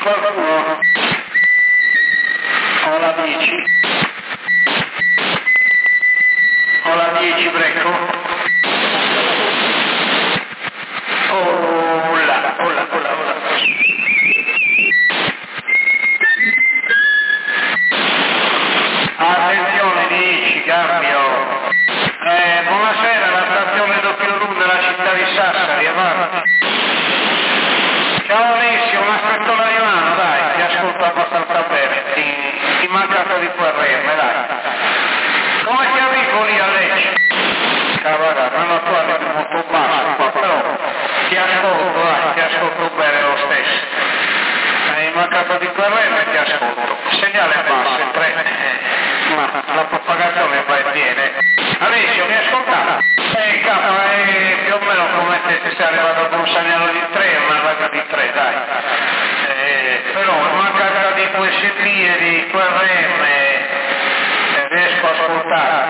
qualcuno? Ho la 10. Ho la 10, Brecco. Oh là. Attenzione, 10, cambio. Buonasera, la stazione W della città di Sassari, avanti. Ciao Alessio, una strettola di mano, dai, ti ascolto abbastanza bene, ti mancata di QRM, dai. Come ti arrivo lì a Lecce? Cavolo, non tu arrivi molto basso qua, però ti ascolto bene lo stesso. Hai mancato di QRM, ti ascolto. Segnale basso, ma la propagazione va e viene. Alessio, mi ascoltate? Più o meno come se sei arrivato con un segnale di 3, una raga di 3, dai. Però mancata di USB e di QRM riesco a ascoltare.